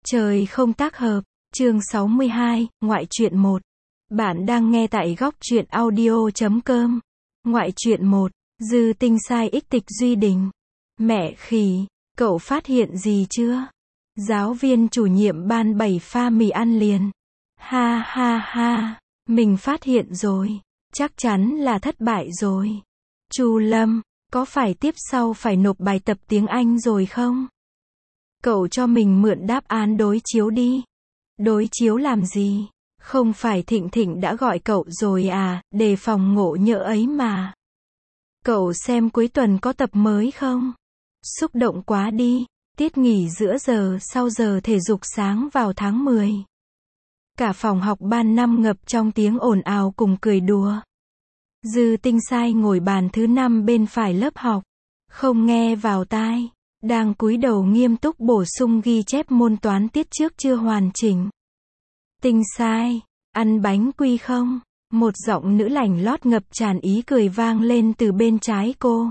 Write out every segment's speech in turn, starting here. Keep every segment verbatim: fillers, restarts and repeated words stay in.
Trời không tác hợp, chương sáu mươi hai, ngoại truyện một. Bạn đang nghe tại góc truyện audio chấm com. Ngoại truyện một, Dư Tinh sai ích Tịch Duy Đình. Mẹ khỉ, cậu phát hiện gì chưa? Giáo viên chủ nhiệm ban bảy pha mì ăn liền. Ha ha ha, mình phát hiện rồi, chắc chắn là thất bại rồi. Chu Lâm, có phải tiếp sau phải nộp bài tập tiếng Anh rồi không? Cậu cho mình mượn đáp án đối chiếu đi. Đối chiếu làm gì? Không phải Thịnh Thịnh đã gọi cậu rồi à, đề phòng ngộ nhỡ ấy mà. Cậu xem cuối tuần có tập mới không? Xúc động quá đi, tiết nghỉ giữa giờ sau giờ thể dục sáng vào tháng mười. Cả phòng học ban năm ngập trong tiếng ồn ào cùng cười đùa. Dư Tinh sai ngồi bàn thứ năm bên phải lớp học, không nghe vào tai, đang cúi đầu nghiêm túc bổ sung ghi chép môn toán tiết trước chưa hoàn chỉnh. Tinh sai, ăn bánh quy không? Một giọng nữ lảnh lót ngập tràn ý cười vang lên từ bên trái cô.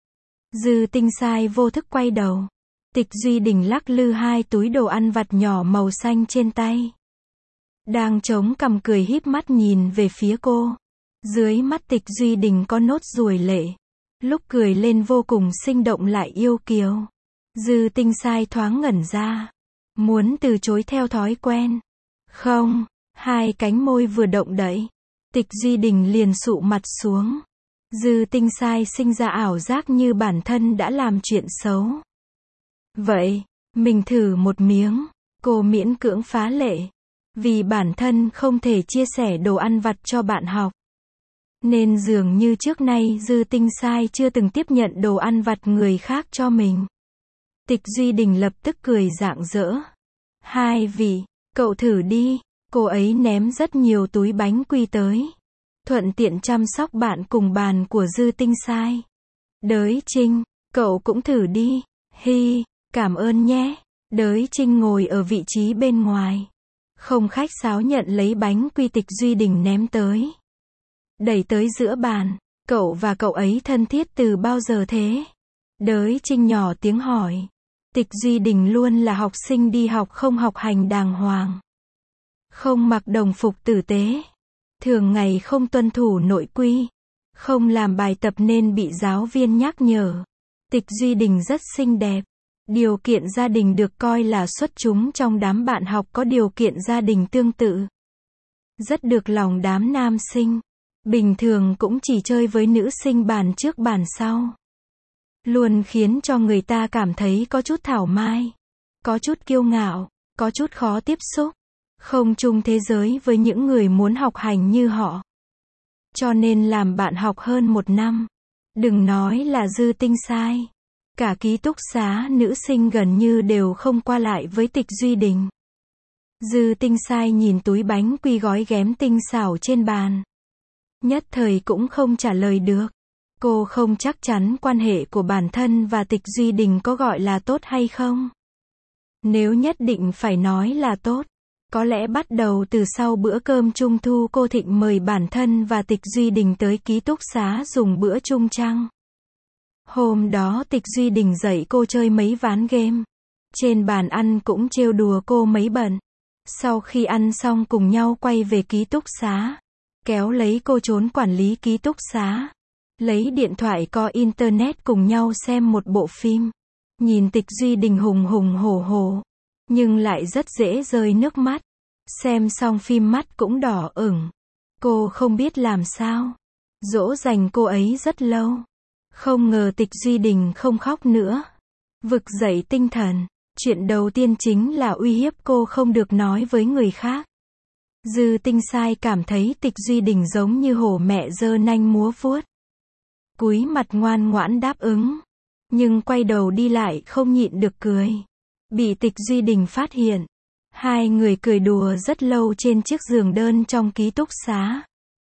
Dư Tinh sai vô thức quay đầu. Tịch Duy Đình lắc lư hai túi đồ ăn vặt nhỏ màu xanh trên tay. Đang chống cằm cười híp mắt nhìn về phía cô. Dưới mắt Tịch Duy Đình có nốt ruồi lệ. Lúc cười lên vô cùng sinh động lại yêu kiều. Dư Tinh sai thoáng ngẩn ra. Muốn từ chối theo thói quen. Không, hai cánh môi vừa động đậy. Tịch Duy Đình liền sụ mặt xuống. Dư Tinh sai sinh ra ảo giác như bản thân đã làm chuyện xấu. Vậy, mình thử một miếng. Cô miễn cưỡng phá lệ. Vì bản thân không thể chia sẻ đồ ăn vặt cho bạn học. Nên dường như trước nay Dư Tinh sai chưa từng tiếp nhận đồ ăn vặt người khác cho mình. Tịch Duy Đình lập tức cười rạng rỡ. Hai vị, cậu thử đi. Cô ấy ném rất nhiều túi bánh quy tới. Thuận tiện chăm sóc bạn cùng bàn của Dư Tinh sai. Đới Trinh, cậu cũng thử đi. Hi, cảm ơn nhé. Đới Trinh ngồi ở vị trí bên ngoài. Không khách sáo nhận lấy bánh quy Tịch Duy Đình ném tới. Đẩy tới giữa bàn. Cậu và cậu ấy thân thiết từ bao giờ thế? Đới Trinh nhỏ tiếng hỏi. Tịch Duy Đình luôn là học sinh đi học không học hành đàng hoàng. Không mặc đồng phục tử tế. Thường ngày không tuân thủ nội quy. Không làm bài tập nên bị giáo viên nhắc nhở. Tịch Duy Đình rất xinh đẹp. Điều kiện gia đình được coi là xuất chúng trong đám bạn học có điều kiện gia đình tương tự. Rất được lòng đám nam sinh. Bình thường cũng chỉ chơi với nữ sinh bàn trước bàn sau. Luôn khiến cho người ta cảm thấy có chút thảo mai. Có chút kiêu ngạo. Có chút khó tiếp xúc. Không chung thế giới với những người muốn học hành như họ. Cho nên làm bạn học hơn một năm. Đừng nói là Dư Tinh sai. Cả ký túc xá nữ sinh gần như đều không qua lại với Tịch Duy Đình. Dư Tinh sai nhìn túi bánh quy gói ghém tinh xảo trên bàn. Nhất thời cũng không trả lời được. Cô không chắc chắn quan hệ của bản thân và Tịch Duy Đình có gọi là tốt hay không. Nếu nhất định phải nói là tốt, có lẽ bắt đầu từ sau bữa cơm trung thu cô Thịnh mời bản thân và Tịch Duy Đình tới ký túc xá dùng bữa chung trăng. Hôm đó Tịch Duy Đình dạy cô chơi mấy ván game. Trên bàn ăn cũng trêu đùa cô mấy bận. Sau khi ăn xong cùng nhau quay về ký túc xá. Kéo lấy cô trốn quản lý ký túc xá. Lấy điện thoại có internet cùng nhau xem một bộ phim. Nhìn Tịch Duy Đình hùng hùng hổ hổ. Nhưng lại rất dễ rơi nước mắt. Xem xong phim mắt cũng đỏ ửng. Cô không biết làm sao. Dỗ dành cô ấy rất lâu. Không ngờ Tịch Duy Đình không khóc nữa. Vực dậy tinh thần. Chuyện đầu tiên chính là uy hiếp cô không được nói với người khác. Dư Tinh sai cảm thấy Tịch Duy Đình giống như hổ mẹ giơ nanh múa vuốt. Cúi mặt ngoan ngoãn đáp ứng. Nhưng quay đầu đi lại không nhịn được cười. Bị Tịch Duy Đình phát hiện. Hai người cười đùa rất lâu trên chiếc giường đơn trong ký túc xá.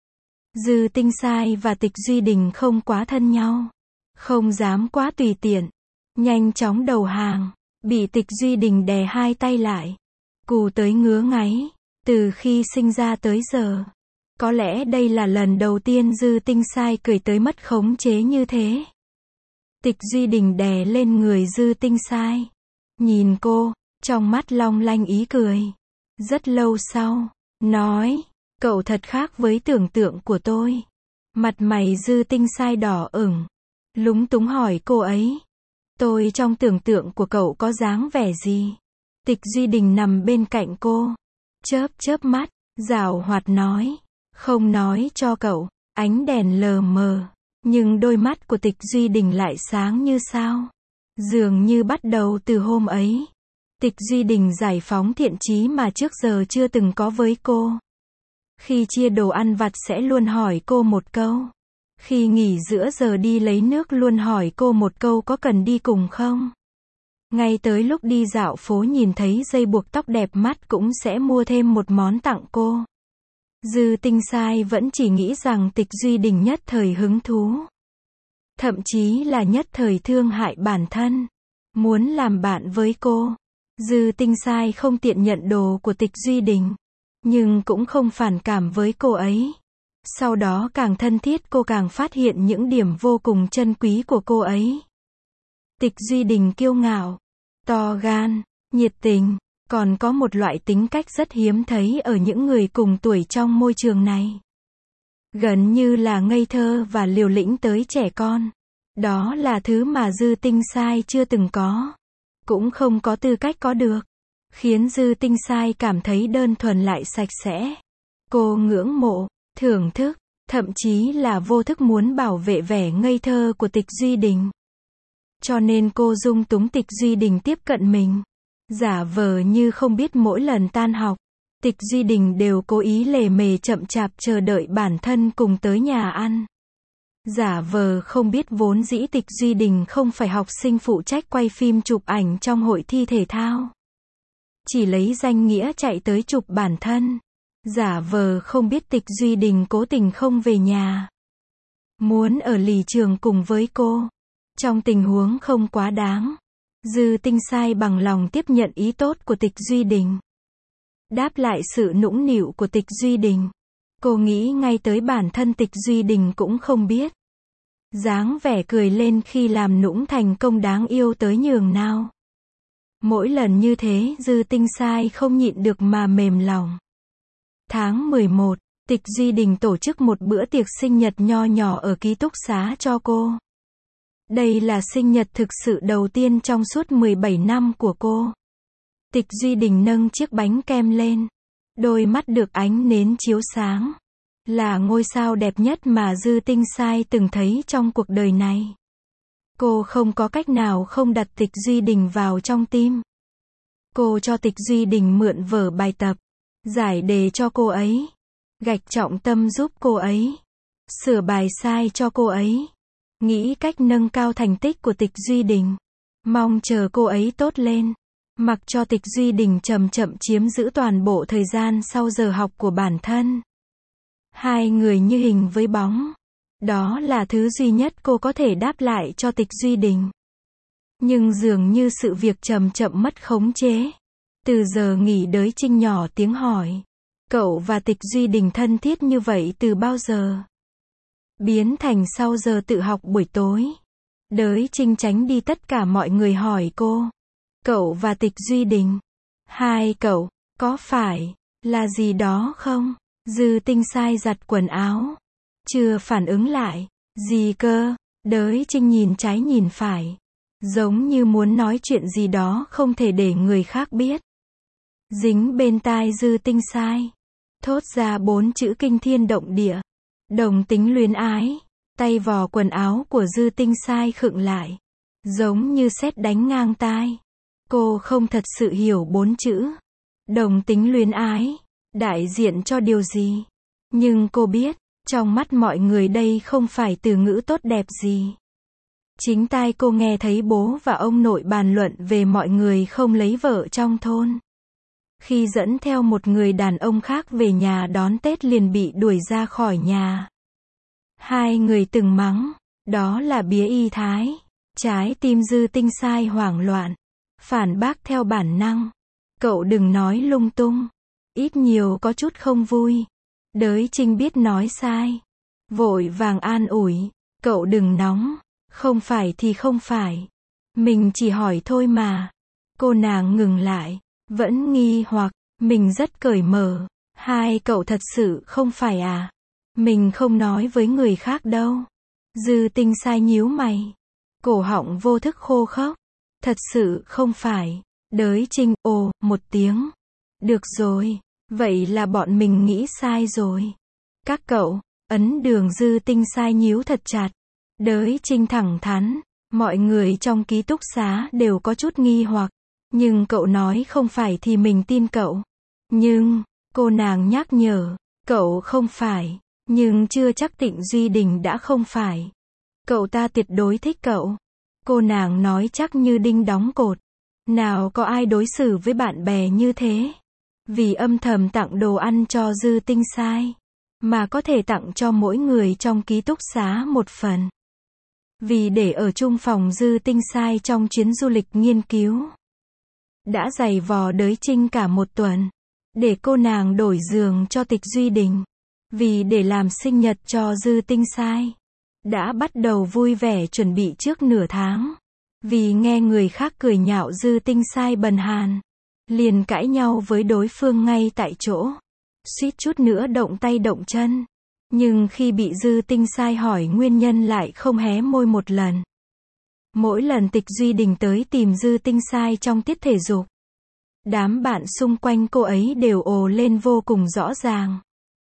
Dư Tinh sai và Tịch Duy Đình không quá thân nhau. Không dám quá tùy tiện. Nhanh chóng đầu hàng. Bị Tịch Duy Đình đè hai tay lại. Cù tới ngứa ngáy. Từ khi sinh ra tới giờ. Có lẽ đây là lần đầu tiên Dư Tinh sai cười tới mất khống chế như thế. Tịch Duy Đình đè lên người Dư Tinh sai. Nhìn cô, trong mắt long lanh ý cười. Rất lâu sau, nói, cậu thật khác với tưởng tượng của tôi. Mặt mày Dư Tinh Sai đỏ ửng, lúng túng hỏi cô ấy. Tôi trong tưởng tượng của cậu có dáng vẻ gì? Tịch Duy Đình nằm bên cạnh cô, chớp chớp mắt, giảo hoạt nói, không nói cho cậu. Ánh đèn lờ mờ, nhưng đôi mắt của Tịch Duy Đình lại sáng như sao. Dường như bắt đầu từ hôm ấy, Tịch Duy Đình giải phóng thiện chí mà trước giờ chưa từng có với cô. Khi chia đồ ăn vặt sẽ luôn hỏi cô một câu. Khi nghỉ giữa giờ đi lấy nước luôn hỏi cô một câu có cần đi cùng không. Ngay tới lúc đi dạo phố nhìn thấy dây buộc tóc đẹp mắt cũng sẽ mua thêm một món tặng cô. Dư Tinh Sai vẫn chỉ nghĩ rằng Tịch Duy Đình nhất thời hứng thú. Thậm chí là nhất thời thương hại bản thân. Muốn làm bạn với cô. Dư Tinh Sai không tiện nhận đồ của Tịch Duy Đình. Nhưng cũng không phản cảm với cô ấy. Sau đó càng thân thiết cô càng phát hiện những điểm vô cùng chân quý của cô ấy. Tịch Duy Đình kiêu ngạo, to gan, nhiệt tình, còn có một loại tính cách rất hiếm thấy ở những người cùng tuổi trong môi trường này. Gần như là ngây thơ và liều lĩnh tới trẻ con. Đó là thứ mà Dư Tinh Sai chưa từng có. Cũng không có tư cách có được. Khiến Dư Tinh Sai cảm thấy đơn thuần lại sạch sẽ. Cô ngưỡng mộ, thưởng thức, thậm chí là vô thức muốn bảo vệ vẻ ngây thơ của Tịch Duy Đình. Cho nên cô dung túng Tịch Duy Đình tiếp cận mình. Giả vờ như không biết mỗi lần tan học, Tịch Duy Đình đều cố ý lề mề chậm chạp chờ đợi bản thân cùng tới nhà ăn. Giả vờ không biết vốn dĩ Tịch Duy Đình không phải học sinh phụ trách quay phim chụp ảnh trong hội thi thể thao. Chỉ lấy danh nghĩa chạy tới chụp bản thân. Giả vờ không biết Tịch Duy Đình cố tình không về nhà. Muốn ở lì trường cùng với cô. Trong tình huống không quá đáng. Dư Tinh Sai bằng lòng tiếp nhận ý tốt của Tịch Duy Đình. Đáp lại sự nũng nịu của Tịch Duy Đình. Cô nghĩ ngay tới bản thân Tịch Duy Đình cũng không biết. Dáng vẻ cười lên khi làm nũng thành công đáng yêu tới nhường nào. Mỗi lần như thế Dư Tinh Sai không nhịn được mà mềm lòng. Tháng mười một, Tịch Duy Đình tổ chức một bữa tiệc sinh nhật nho nhỏ ở ký túc xá cho cô. Đây là sinh nhật thực sự đầu tiên trong suốt mười bảy năm của cô. Tịch Duy Đình nâng chiếc bánh kem lên. Đôi mắt được ánh nến chiếu sáng. Là ngôi sao đẹp nhất mà Dư Tinh Sai từng thấy trong cuộc đời này. Cô không có cách nào không đặt Tịch Duy Đình vào trong tim. Cô cho Tịch Duy Đình mượn vở bài tập. Giải đề cho cô ấy. Gạch trọng tâm giúp cô ấy. Sửa bài sai cho cô ấy. Nghĩ cách nâng cao thành tích của Tịch Duy Đình. Mong chờ cô ấy tốt lên. Mặc cho Tịch Duy Đình chậm chậm chiếm giữ toàn bộ thời gian sau giờ học của bản thân. Hai người như hình với bóng. Đó là thứ duy nhất cô có thể đáp lại cho Tịch Duy Đình. Nhưng dường như sự việc chậm chậm mất khống chế. Từ giờ nghỉ đới Trinh nhỏ tiếng hỏi. Cậu và Tịch Duy Đình thân thiết như vậy từ bao giờ? Biến thành sau giờ tự học buổi tối. Đới Trinh tránh đi tất cả mọi người hỏi cô. Cậu và Tịch Duy Đình. Hai cậu, có phải là gì đó không? Dư Tinh Sai giặt quần áo. Chưa phản ứng lại. Gì cơ? Đới Trinh nhìn trái nhìn phải. Giống như muốn nói chuyện gì đó không thể để người khác biết. Dính bên tai Dư Tinh Sai. Thốt ra bốn chữ kinh thiên động địa. Đồng tính luyến ái. Tay vò quần áo của Dư Tinh Sai khựng lại. Giống như sét đánh ngang tai. Cô không thật sự hiểu bốn chữ. Đồng tính luyến ái. Đại diện cho điều gì? Nhưng cô biết, trong mắt mọi người đây không phải từ ngữ tốt đẹp gì. Chính tai cô nghe thấy bố và ông nội bàn luận về mọi người không lấy vợ trong thôn. Khi dẫn theo một người đàn ông khác về nhà đón Tết liền bị đuổi ra khỏi nhà. Hai người từng mắng, đó là bía y thái. Trái tim Dư Tinh Sai hoảng loạn. Phản bác theo bản năng. Cậu đừng nói lung tung. Ít nhiều có chút không vui. Đới Trinh biết nói sai. Vội vàng an ủi. Cậu đừng nóng. Không phải thì không phải. Mình chỉ hỏi thôi mà. Cô nàng ngừng lại. Vẫn nghi hoặc, mình rất cởi mở. Hai cậu thật sự không phải à? Mình không nói với người khác đâu. Dư Tinh Sai nhíu mày. Cổ họng vô thức khô khốc. Thật sự không phải. Đới Trinh ồ, một tiếng. Được rồi, vậy là bọn mình nghĩ sai rồi. Các cậu, ấn Đường. Dư Tinh Sai nhíu thật chặt. Đới Trinh thẳng thắn. Mọi người trong ký túc xá đều có chút nghi hoặc. Nhưng cậu nói không phải thì mình tin cậu. Nhưng, cô nàng nhắc nhở, cậu không phải. Nhưng chưa chắc Tịnh Duy Đình đã không phải. Cậu ta tuyệt đối thích cậu. Cô nàng nói chắc như đinh đóng cột. Nào có ai đối xử với bạn bè như thế. Vì âm thầm tặng đồ ăn cho Dư Tinh Sai. Mà có thể tặng cho mỗi người trong ký túc xá một phần. Vì để ở chung phòng Dư Tinh Sai trong chuyến du lịch nghiên cứu. Đã giày vò Đới Trinh cả một tuần. Để cô nàng đổi giường cho Tịch Duy Đình. Vì để làm sinh nhật cho Dư Tinh Sai. Đã bắt đầu vui vẻ chuẩn bị trước nửa tháng. Vì nghe người khác cười nhạo Dư Tinh Sai bần hàn. Liền cãi nhau với đối phương ngay tại chỗ. Suýt chút nữa động tay động chân. Nhưng khi bị Dư Tinh Sai hỏi nguyên nhân lại không hé môi một lần. Mỗi lần Tịch Duy Đình tới tìm Dư Tinh Sai trong tiết thể dục. Đám bạn xung quanh cô ấy đều ồ lên vô cùng rõ ràng.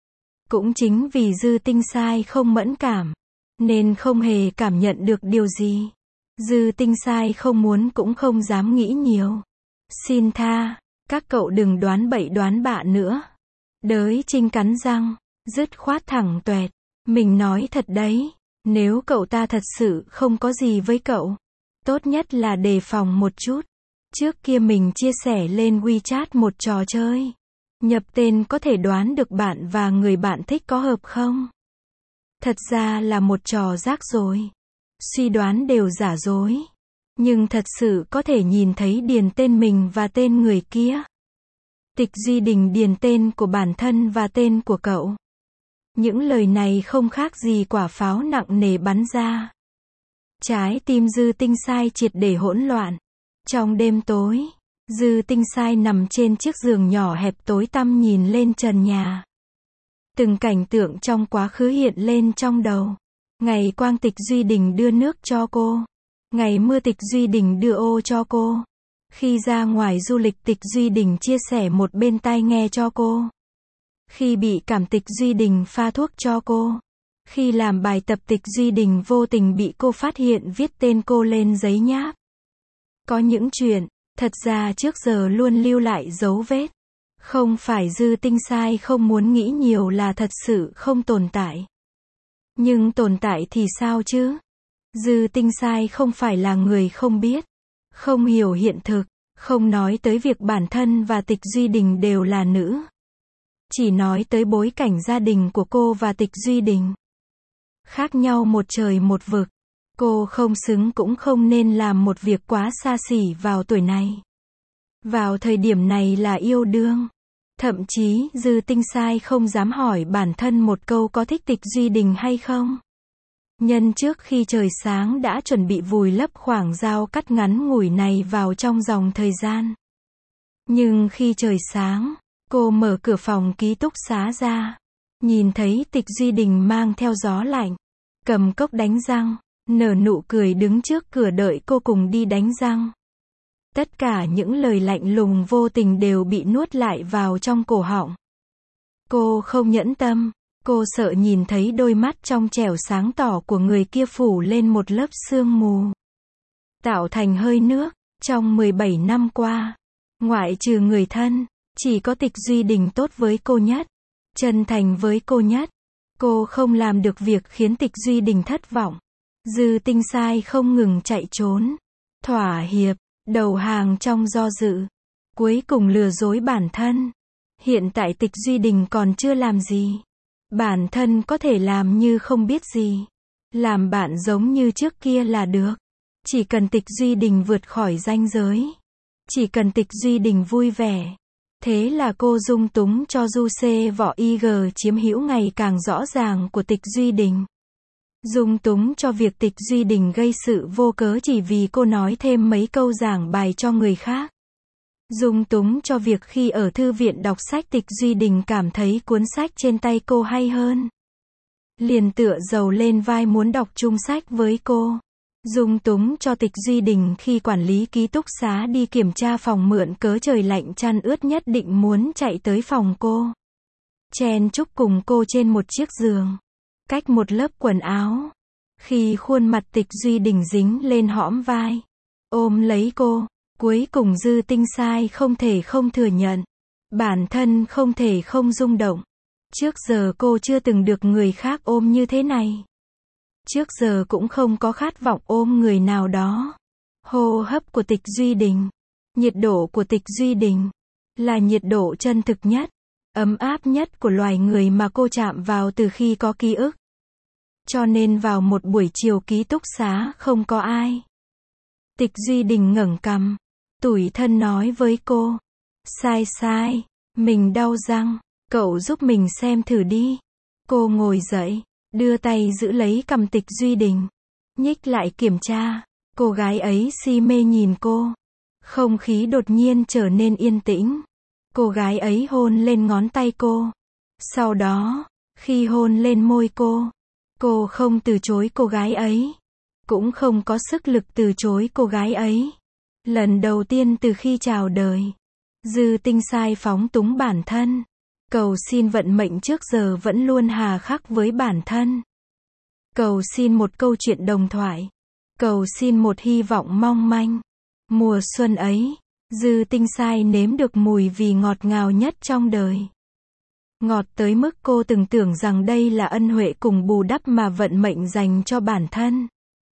Cũng chính vì Dư Tinh Sai không mẫn cảm. Nên không hề cảm nhận được điều gì. Dư Tinh Sai không muốn cũng không dám nghĩ nhiều. Xin tha, các cậu đừng đoán bậy đoán bạ nữa. Đới Trinh cắn răng, dứt khoát thẳng toẹt. Mình nói thật đấy, nếu cậu ta thật sự không có gì với cậu, tốt nhất là đề phòng một chút. Trước kia mình chia sẻ lên WeChat một trò chơi. Nhập tên có thể đoán được bạn và người bạn thích có hợp không? Thật ra là một trò rác rối. Suy đoán đều giả dối. Nhưng thật sự có thể nhìn thấy điền tên mình và tên người kia. Tịch Duy Đình điền tên của bản thân và tên của cậu. Những lời này không khác gì quả pháo nặng nề bắn ra. Trái tim Dư Tinh Sai triệt để hỗn loạn. Trong đêm tối, Dư Tinh Sai nằm trên chiếc giường nhỏ hẹp tối tăm nhìn lên trần nhà. Từng cảnh tượng trong quá khứ hiện lên trong đầu. Ngày Quang Tịch Duy Đình đưa nước cho cô. Ngày mưa Tịch Duy Đình đưa ô cho cô. Khi ra ngoài du lịch Tịch Duy Đình chia sẻ một bên tai nghe cho cô. Khi bị cảm Tịch Duy Đình pha thuốc cho cô. Khi làm bài tập Tịch Duy Đình vô tình bị cô phát hiện viết tên cô lên giấy nháp. Có những chuyện, thật ra trước giờ luôn lưu lại dấu vết. Không phải Dư Tinh Sai không muốn nghĩ nhiều là thật sự không tồn tại. Nhưng tồn tại thì sao chứ? Dư Tinh Sai không phải là người không biết, không hiểu hiện thực, không nói tới việc bản thân và Tịch Duy Đình đều là nữ. Chỉ nói tới bối cảnh gia đình của cô và Tịch Duy Đình. Khác nhau một trời một vực. Cô không xứng cũng không nên làm một việc quá xa xỉ vào tuổi này. Vào thời điểm này là yêu đương. Thậm chí, Dư Tinh Sai không dám hỏi bản thân một câu có thích Tịch Duy Đình hay không. Nhân trước khi trời sáng đã chuẩn bị vùi lấp khoảng dao cắt ngắn ngủi này vào trong dòng thời gian. Nhưng khi trời sáng, cô mở cửa phòng ký túc xá ra. Nhìn thấy Tịch Duy Đình mang theo gió lạnh. Cầm cốc đánh răng. Nở nụ cười đứng trước cửa đợi cô cùng đi đánh răng. Tất cả những lời lạnh lùng vô tình đều bị nuốt lại vào trong cổ họng. Cô không nhẫn tâm. Cô sợ nhìn thấy đôi mắt trong trẻo sáng tỏ của người kia phủ lên một lớp sương mù. Tạo thành hơi nước. Trong mười bảy năm qua, ngoại trừ người thân, chỉ có Tịch Duy Đình tốt với cô nhất. Chân thành với cô nhất. Cô không làm được việc khiến Tịch Duy Đình thất vọng. Dư Tinh Sai không ngừng chạy trốn, thỏa hiệp, đầu hàng trong do dự. Cuối cùng lừa dối bản thân. Hiện tại Tịch Duy Đình còn chưa làm gì. Bản thân có thể làm như không biết gì. Làm bạn giống như trước kia là được. Chỉ cần Tịch Duy Đình vượt khỏi ranh giới. Chỉ cần Tịch Duy Đình vui vẻ. Thế là cô dung túng cho du xê võ i giê chiếm hữu ngày càng rõ ràng của Tịch Duy Đình. Dung túng cho việc Tịch Duy Đình gây sự vô cớ chỉ vì cô nói thêm mấy câu giảng bài cho người khác. Dung túng cho việc khi ở thư viện đọc sách Tịch Duy Đình cảm thấy cuốn sách trên tay cô hay hơn. Liền tựa dầu lên vai muốn đọc chung sách với cô. Dung túng cho Tịch Duy Đình khi quản lý ký túc xá đi kiểm tra phòng mượn cớ trời lạnh chăn ướt nhất định muốn chạy tới phòng cô. Chen chúc cùng cô trên một chiếc giường. Cách một lớp quần áo. Khi khuôn mặt Tịch Duy Đình dính lên hõm vai. Ôm lấy cô. Cuối cùng Dư Tinh Sai không thể không thừa nhận. Bản thân không thể không rung động. Trước giờ cô chưa từng được người khác ôm như thế này. Trước giờ cũng không có khát vọng ôm người nào đó. Hô hấp của Tịch Duy Đình. Nhiệt độ của Tịch Duy Đình. Là nhiệt độ chân thực nhất. Ấm áp nhất của loài người mà cô chạm vào từ khi có ký ức. Cho nên vào một buổi chiều ký túc xá không có ai. Tịch Duy Đình ngẩng cằm. Tủi thân nói với cô. Sai sai. Mình đau răng. Cậu giúp mình xem thử đi. Cô ngồi dậy. Đưa tay giữ lấy cằm Tịch Duy Đình. Nhích lại kiểm tra. Cô gái ấy si mê nhìn cô. Không khí đột nhiên trở nên yên tĩnh. Cô gái ấy hôn lên ngón tay cô. Sau đó, khi hôn lên môi cô, cô không từ chối cô gái ấy. Cũng không có sức lực từ chối cô gái ấy. Lần đầu tiên từ khi chào đời. Dư Tinh Sai phóng túng bản thân. Cầu xin vận mệnh trước giờ vẫn luôn hà khắc với bản thân. Cầu xin một câu chuyện đồng thoại. Cầu xin một hy vọng mong manh. Mùa xuân ấy, Dư Tinh Sai nếm được mùi vì ngọt ngào nhất trong đời. Ngọt tới mức cô từng tưởng rằng đây là ân huệ cùng bù đắp mà vận mệnh dành cho bản thân.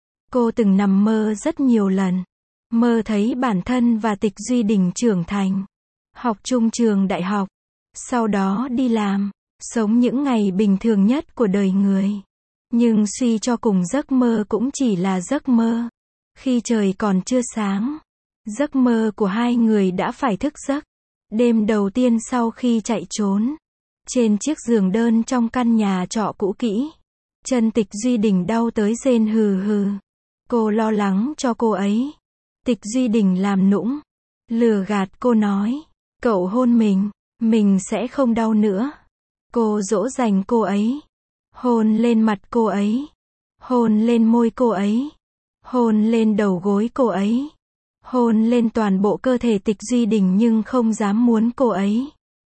Cô từng nằm mơ rất nhiều lần. Mơ thấy bản thân và Tịch Duy Đình trưởng thành. Học chung trường đại học. Sau đó đi làm. Sống những ngày bình thường nhất của đời người. Nhưng suy cho cùng giấc mơ cũng chỉ là giấc mơ. Khi trời còn chưa sáng. Giấc mơ của hai người đã phải thức giấc. Đêm đầu tiên sau khi chạy trốn. Trên chiếc giường đơn trong căn nhà trọ cũ kỹ. Chân Tịch Duy Đình đau tới rên hừ hừ. Cô lo lắng cho cô ấy. Tịch Duy Đình làm nũng. Lừa gạt cô nói. Cậu hôn mình. Mình sẽ không đau nữa. Cô dỗ dành cô ấy. Hôn lên mặt cô ấy. Hôn lên môi cô ấy. Hôn lên đầu gối cô ấy. Hôn lên toàn bộ cơ thể Tịch Duy Đình nhưng không dám muốn cô ấy.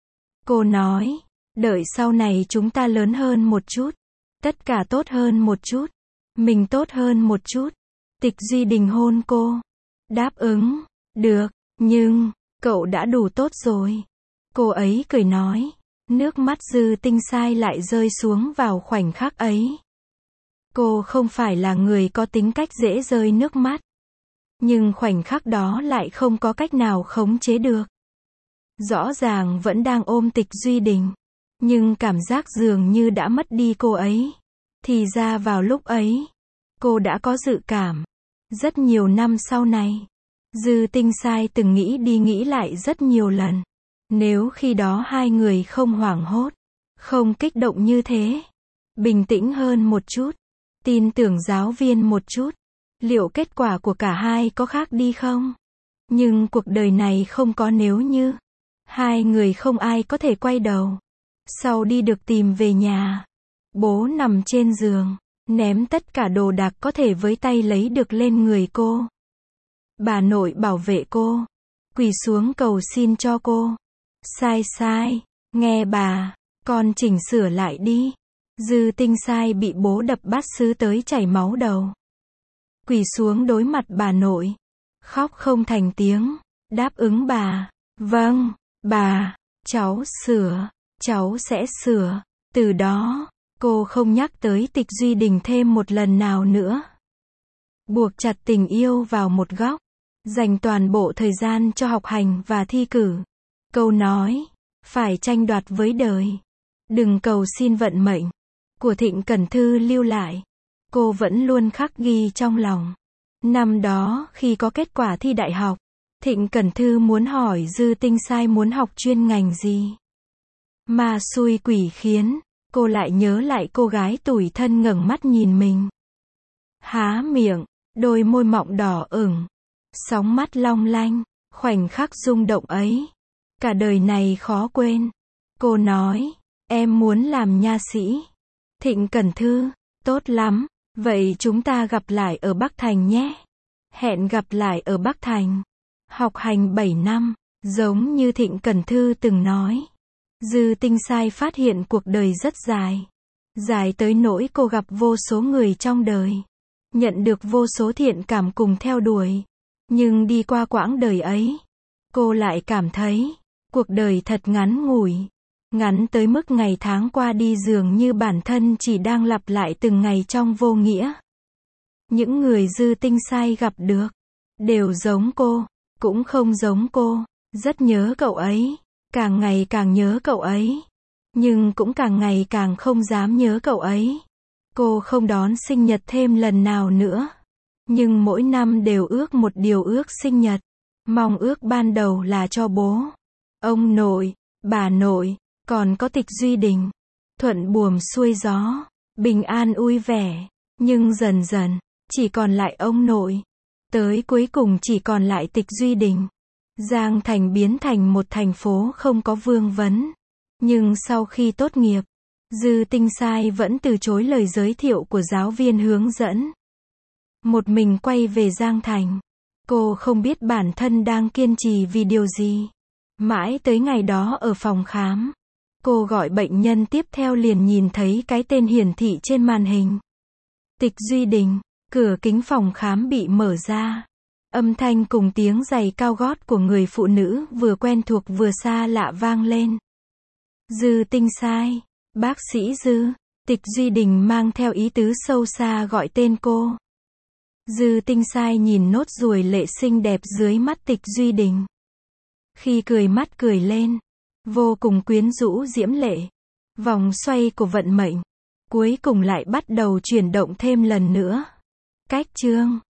Cô nói. Đợi sau này chúng ta lớn hơn một chút. Tất cả tốt hơn một chút. Mình tốt hơn một chút. Tịch Duy Đình hôn cô. Đáp ứng. Được. Nhưng, cậu đã đủ tốt rồi. Cô ấy cười nói. Nước mắt Dư Tinh Sai lại rơi xuống vào khoảnh khắc ấy. Cô không phải là người có tính cách dễ rơi nước mắt. Nhưng khoảnh khắc đó lại không có cách nào khống chế được. Rõ ràng vẫn đang ôm Tịch Duy Đình. Nhưng cảm giác dường như đã mất đi cô ấy. Thì ra vào lúc ấy, cô đã có dự cảm. Rất nhiều năm sau này, Dư Tinh Sai từng nghĩ đi nghĩ lại rất nhiều lần. Nếu khi đó hai người không hoảng hốt, không kích động như thế, bình tĩnh hơn một chút, tin tưởng giáo viên một chút, liệu kết quả của cả hai có khác đi không? Nhưng cuộc đời này không có nếu như. Hai người không ai có thể quay đầu. Sau đi được tìm về nhà. Bố nằm trên giường, ném tất cả đồ đạc có thể với tay lấy được lên người cô. Bà nội bảo vệ cô, quỳ xuống cầu xin cho cô. Sai sai, nghe bà, con chỉnh sửa lại đi. Dư Tinh Sai bị bố đập bát sứ tới chảy máu đầu. Quỳ xuống đối mặt bà nội, khóc không thành tiếng, đáp ứng bà. Vâng, bà, cháu sửa, cháu sẽ sửa. Từ đó, cô không nhắc tới Tịch Duy Đình thêm một lần nào nữa. Buộc chặt tình yêu vào một góc, dành toàn bộ thời gian cho học hành và thi cử. Câu nói, phải tranh đoạt với đời, đừng cầu xin vận mệnh, của Thịnh Cẩn Thư lưu lại. Cô vẫn luôn khắc ghi trong lòng. Năm đó, khi có kết quả thi đại học, Thịnh Cẩn Thư muốn hỏi Dư Tinh Sai muốn học chuyên ngành gì. Mà xui quỷ khiến, cô lại nhớ lại cô gái tủi thân ngẩng mắt nhìn mình. Há miệng, đôi môi mọng đỏ ửng, sóng mắt long lanh, Khoảnh khắc rung động ấy, cả đời này khó quên. Cô nói, em muốn làm nha sĩ. Thịnh Cẩn Thư, tốt lắm, vậy chúng ta gặp lại ở Bắc Thành nhé. Hẹn gặp lại ở Bắc Thành. Học hành bảy năm, giống như Thịnh Cẩn Thư từng nói. Dư Tinh Sai phát hiện cuộc đời rất dài. Dài tới nỗi cô gặp vô số người trong đời. Nhận được vô số thiện cảm cùng theo đuổi. Nhưng đi qua quãng đời ấy, cô lại cảm thấy, cuộc đời thật ngắn ngủi. Ngắn tới mức ngày tháng qua đi dường như bản thân chỉ đang lặp lại từng ngày trong vô nghĩa. Những người Dư Tinh Sai gặp được, đều giống cô, cũng không giống cô. Rất nhớ cậu ấy, càng ngày càng nhớ cậu ấy. Nhưng cũng càng ngày càng không dám nhớ cậu ấy. Cô không đón sinh nhật thêm lần nào nữa. Nhưng mỗi năm đều ước một điều ước sinh nhật. Mong ước ban đầu là cho bố, ông nội, bà nội, còn có Tịch Duy Đình. Thuận buồm xuôi gió, bình an vui vẻ. Nhưng dần dần, chỉ còn lại ông nội. Tới cuối cùng chỉ còn lại Tịch Duy Đình. Giang Thành biến thành một thành phố không có vương vấn. Nhưng sau khi tốt nghiệp, Dư Tinh Sai vẫn từ chối lời giới thiệu của giáo viên hướng dẫn. Một mình quay về Giang Thành. Cô không biết bản thân đang kiên trì vì điều gì. Mãi tới ngày đó ở phòng khám, cô gọi bệnh nhân tiếp theo liền nhìn thấy cái tên hiển thị trên màn hình. Tịch Duy Đình. Cửa kính phòng khám bị mở ra. Âm thanh cùng tiếng giày cao gót của người phụ nữ vừa quen thuộc vừa xa lạ vang lên. Dư Tinh Sai. Bác sĩ Dư. Tịch Duy Đình mang theo ý tứ sâu xa gọi tên cô. Dư Tinh Sai nhìn nốt ruồi lệ xinh đẹp dưới mắt Tịch Duy Đình. Khi cười mắt cười lên, vô cùng quyến rũ diễm lệ. Vòng xoay của vận mệnh, cuối cùng lại bắt đầu chuyển động thêm lần nữa. Cách chương